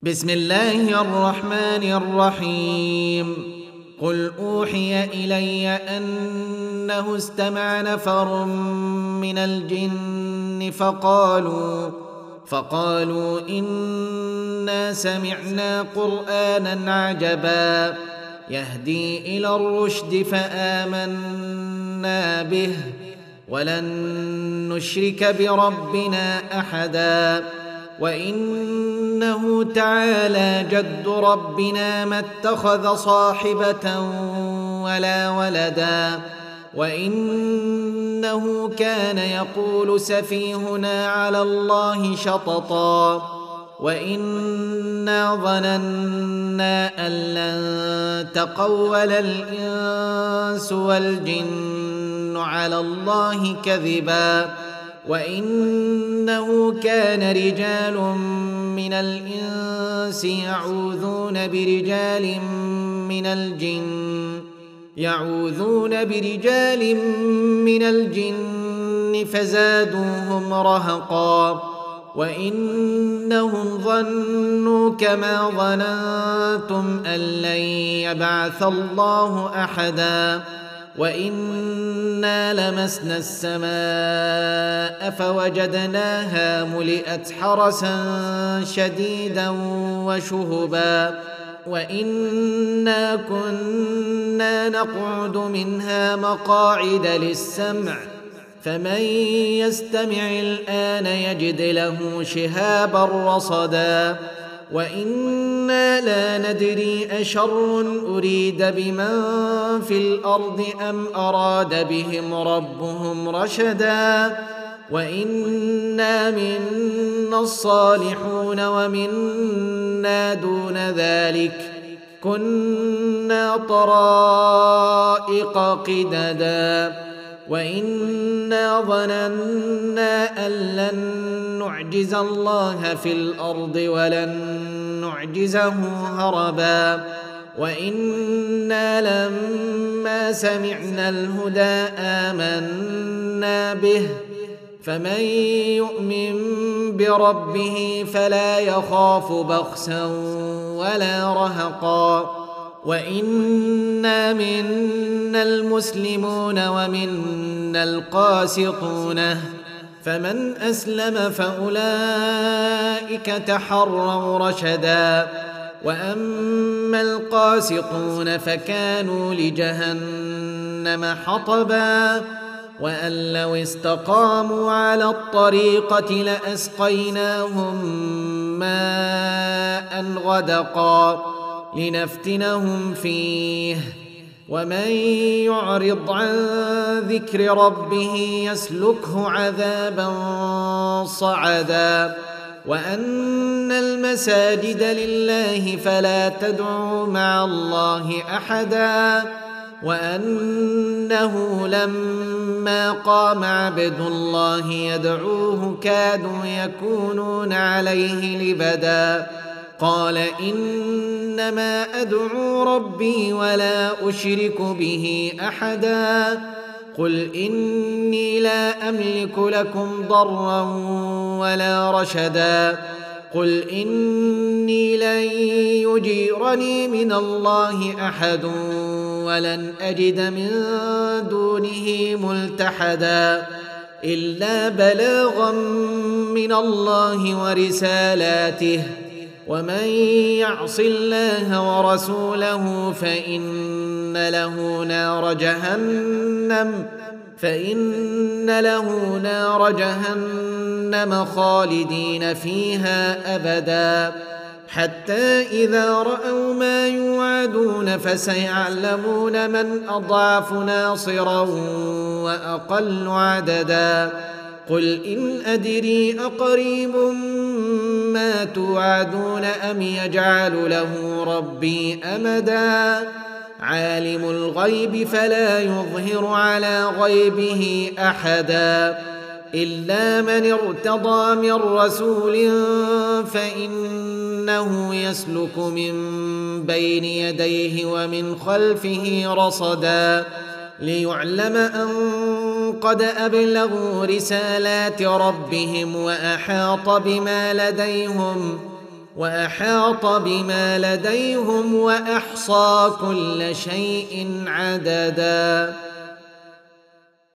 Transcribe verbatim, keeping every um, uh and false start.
بسم الله الرحمن الرحيم قل أوحي إلي أنه استمع نفر من الجن فقالوا فقالوا إنا سمعنا قرآنا عجبا يهدي إلى الرشد فآمنا به ولن نشرك بربنا أحدا وإنه تعالى جد ربنا ما اتخذ صاحبة ولا ولدا وإنه كان يقول سفيهنا على الله شططا وإنا ظننا أن لن تقول الإنس والجن على الله كذبا وإنه كان رجال من الإنس يعوذون برجال من الجن يعوذون برجال من الجن فزادوهم رهقا وإنهم ظنوا كما ظننتم أن لن يبعث الله أحدا وإنا لمسنا السماء فوجدناها ملئت حرسا شديدا وشهبا وإنا كنا نقعد منها مقاعد للسمع فمن يستمع الآن يجد له شهابا رصدا وإنا لا ندري أشر أريد بمن في الأرض أم أراد بهم ربهم رشدا وإنا منا الصالحون ومنا دون ذلك كنا طرائق قددا وإنا ظننا أن لن نعجز الله في الأرض ولن نعجزه هربا وإنا لما سمعنا الهدى آمنا به فمن يؤمن بربه فلا يخاف بخسا ولا رهقا وإنا منا المسلمون ومنا القاسطون فمن أسلم فأولئك تحروا رشدا وأما القاسطون فكانوا لجهنم حطبا وأن لو استقاموا على الطريقة لأسقيناهم ماء غدقا لنفتنهم فيه ومن يعرض عن ذكر ربه يسلكه عذابا صعدا وأن المساجد لله فلا تدعوا مع الله أحدا وأنه لما قام عبد الله يدعوه كادوا يكونون عليه لبدا قال إنما أدعو ربي ولا أشرك به أحدا قل إني لا أملك لكم ضرا ولا رشدا قل إني لن يجيرني من الله أحد ولن أجد من دونه ملتحدا إلا بلاغا من الله ورسالاته ومن يعص الله ورسوله فإن له نار جهنم فإن له نار جهنم خالدين فيها أبدا حتى إذا رأوا ما يوعدون فسيعلمون من أضعف ناصرا وأقل عددا قل إن أدري أقريب ما توعدون أم يجعل له ربي أمدا عالم الغيب فلا يظهر على غيبه أحدا إلا من ارتضى من رسول فإنه يسلك من بين يديه ومن خلفه رصدا ليعلم أن قد أبلغوا رسالات ربهم وأحاط بما لديهم وأحاط بما لديهم وأحصى كل شيء عددا